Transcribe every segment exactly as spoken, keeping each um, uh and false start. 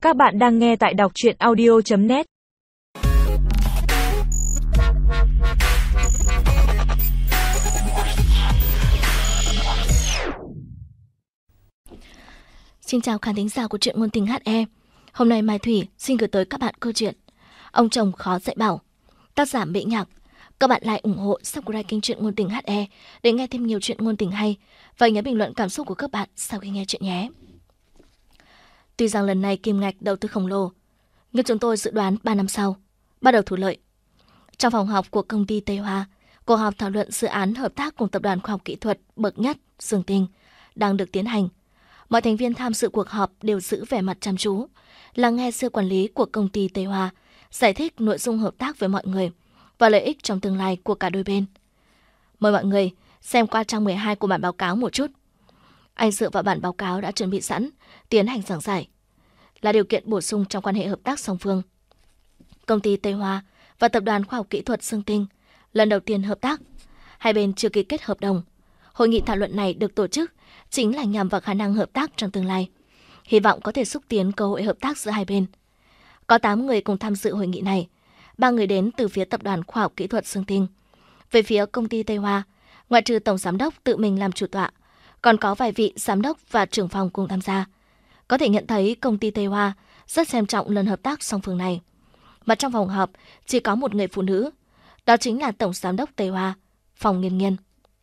Các bạn đang nghe tại đọc truyện audio chấm net. Xin chào khán thính giả của truyện ngôn tình hát e. Hôm nay Mai Thủy xin gửi tới các bạn câu chuyện Ông chồng khó dạy bảo, tác giả Mỹ Nhạc. Các bạn like, ủng hộ, subscribe kênh truyện ngôn tình hát e để nghe thêm nhiều chuyện ngôn tình hay, và nhớ bình luận cảm xúc của các bạn sau khi nghe chuyện nhé. Tuy rằng lần này kim ngạch đầu tư khổng lồ, nhưng chúng tôi dự đoán ba năm sau bắt đầu thu lợi. Trong phòng họp của công ty Tây Hoa, cuộc họp thảo luận dự án hợp tác cùng tập đoàn khoa học kỹ thuật bậc nhất Dương Tinh đang được tiến hành. Mọi thành viên tham dự cuộc họp đều giữ vẻ mặt chăm chú, lắng nghe sự quản lý của công ty Tây Hoa giải thích nội dung hợp tác với mọi người và lợi ích trong tương lai của cả đôi bên. Mời mọi người xem qua trang mười hai của bản báo cáo một chút. Anh dựa vào bản báo cáo đã chuẩn bị sẵn, tiến hành giảng giải. Là điều kiện bổ sung trong quan hệ hợp tác song phương, công ty Tây Hoa và tập đoàn khoa học kỹ thuật Dương Tinh lần đầu tiên hợp tác. Hai bên chưa ký kết hợp đồng. Hội nghị thảo luận này được tổ chức chính là nhằm vào khả năng hợp tác trong tương lai, hy vọng có thể xúc tiến cơ hội hợp tác giữa hai bên. Có tám người cùng tham dự hội nghị này, ba người đến từ phía tập đoàn khoa học kỹ thuật Dương Tinh. Về phía công ty Tây Hoa, ngoại trừ tổng giám đốc tự mình làm chủ tọa, còn có vài vị giám đốc và trưởng phòng cùng tham gia. Có thể nhận thấy công ty Tây Hoa rất xem trọng lần hợp tác song phương này. Mà trong phòng họp chỉ có một người phụ nữ, đó chính là tổng giám đốc Tây Hoa, Phòng Nghiên Nghiên.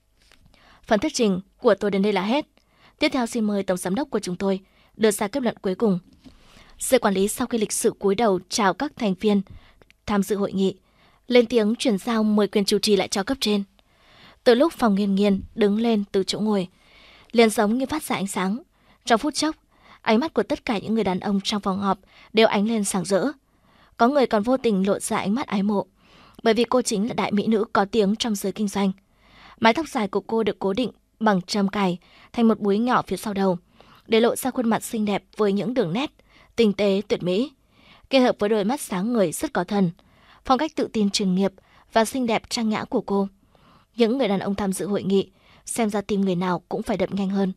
Phần thuyết trình của tôi đến đây là hết. Tiếp theo xin mời tổng giám đốc của chúng tôi đưa ra kết luận cuối cùng. Giới quản lý sau khi lịch sự cúi đầu chào các thành viên tham dự hội nghị, lên tiếng chuyển giao mời quyền chủ trì lại cho cấp trên. Từ lúc Phòng Nghiên Nghiên đứng lên từ chỗ ngồi, liền giống như phát ra ánh sáng. Trong phút chốc, ánh mắt của tất cả những người đàn ông trong phòng họp đều ánh lên sáng rỡ. Có người còn vô tình lộ ra ánh mắt ái mộ, bởi vì cô chính là đại mỹ nữ có tiếng trong giới kinh doanh. Mái tóc dài của cô được cố định bằng trâm cài thành một búi nhỏ phía sau đầu, để lộ ra khuôn mặt xinh đẹp với những đường nét tinh tế tuyệt mỹ, kết hợp với đôi mắt sáng ngời rất có thần, phong cách tự tin chuyên nghiệp và xinh đẹp trang nhã của cô. Những người đàn ông tham dự hội nghị xem ra tim người nào cũng phải đập nhanh hơn.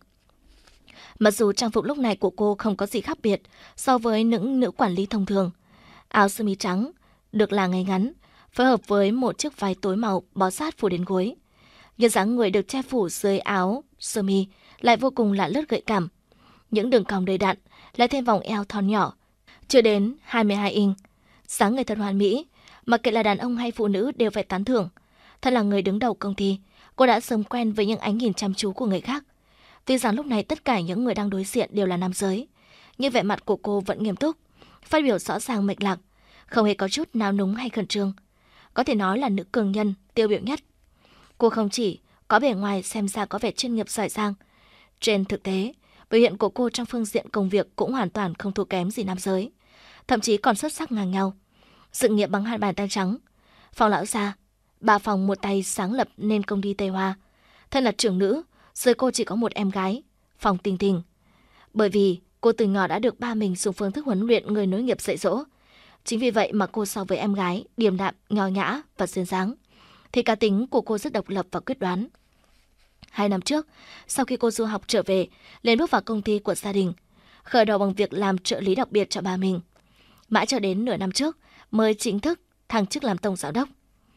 Mặc dù trang phục lúc này của cô không có gì khác biệt so với những nữ quản lý thông thường, áo sơ mi trắng được là ngay ngắn, phối hợp với một chiếc váy tối màu bó sát phủ đến gối, nhưng dáng người được che phủ dưới áo sơ mi lại vô cùng lạ lướt gợi cảm. Những đường cong đầy đặn lại thêm vòng eo thon nhỏ, chưa đến hai mươi hai inch, dáng người thật hoàn mỹ, mặc kệ là đàn ông hay phụ nữ đều phải tán thưởng. Thật là người đứng đầu công ty, cô đã sớm quen với những ánh nhìn chăm chú của người khác. Tuy rằng lúc này tất cả những người đang đối diện đều là nam giới, nhưng vẻ mặt của cô vẫn nghiêm túc, phát biểu rõ ràng mạch lạc, không hề có chút nao núng hay khẩn trương. Có thể nói là nữ cường nhân tiêu biểu nhất. Cô không chỉ có bề ngoài xem ra có vẻ chuyên nghiệp giỏi giang, trên thực tế, biểu hiện của cô trong phương diện công việc cũng hoàn toàn không thua kém gì nam giới, thậm chí còn xuất sắc ngang nhau. Sự nghiệp bằng hai bàn tay trắng. Phòng lão gia, bà Phòng một tay sáng lập nên công ty Tây Hoa. Thân là trưởng nữ, dưới cô chỉ có một em gái, Phòng Tình Tình. Bởi vì cô từ nhỏ đã được ba mình dùng phương thức huấn luyện người nối nghiệp dạy dỗ. Chính vì vậy mà cô so với em gái điềm đạm, nho nhã và duyên dáng, thì cá tính của cô rất độc lập và quyết đoán. Hai năm trước, sau khi cô du học trở về, lên bước vào công ty của gia đình, khởi đầu bằng việc làm trợ lý đặc biệt cho ba mình. Mãi cho đến nửa năm trước mới chính thức thăng chức làm tổng giám đốc.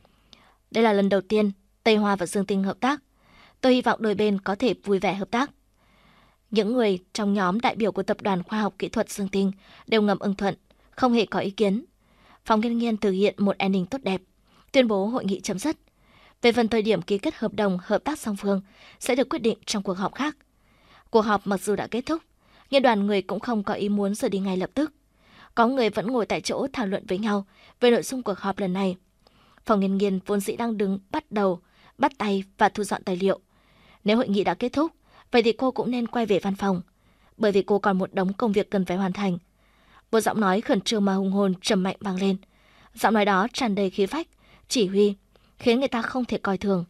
Đây là lần đầu tiên Tây Hoa và Dương Tinh hợp tác. Tôi hy vọng đôi bên có thể vui vẻ hợp tác. Những người trong nhóm đại biểu của tập đoàn khoa học kỹ thuật Dương Tinh đều ngầm ưng thuận, không hề có ý kiến. Phòng Nghiên Nghiên thực hiện một ending tốt đẹp, tuyên bố hội nghị chấm dứt. Về phần thời điểm ký kết hợp đồng hợp tác song phương sẽ được quyết định trong cuộc họp khác. Cuộc họp mặc dù đã kết thúc, nhưng đoàn người cũng không có ý muốn rời đi ngay lập tức. Có người vẫn ngồi tại chỗ thảo luận với nhau về nội dung cuộc họp lần này. Phòng Nghiên Nghiên vốn dĩ đang đứng bắt đầu bắt tay và thu dọn tài liệu. Nếu hội nghị đã kết thúc, vậy thì cô cũng nên quay về văn phòng, bởi vì cô còn một đống công việc cần phải hoàn thành. Một giọng nói khẩn trương mà hùng hồn trầm mạnh vang lên. Giọng nói đó tràn đầy khí phách, chỉ huy, khiến người ta không thể coi thường.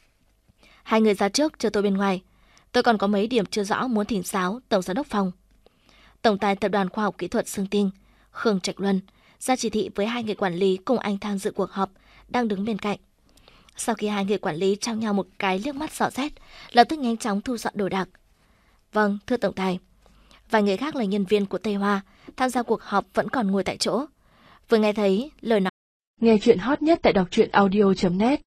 Hai người ra trước chờ tôi bên ngoài. Tôi còn có mấy điểm chưa rõ muốn thỉnh giáo tổng giám đốc Phòng. Tổng tài tập đoàn khoa học kỹ thuật Dương Tinh, Khương Trạch Luân, ra chỉ thị với hai người quản lý cùng anh tham dự cuộc họp đang đứng bên cạnh. Sau khi hai người quản lý trao nhau một cái liếc mắt rõ rét, lập tức nhanh chóng thu dọn đồ đạc. Vâng, thưa tổng tài. Vài người khác là nhân viên của Tây Hoa, tham gia cuộc họp vẫn còn ngồi tại chỗ. Vừa nghe thấy lời nói. Nghe chuyện hot nhất tại đọc truyện audio chấm net.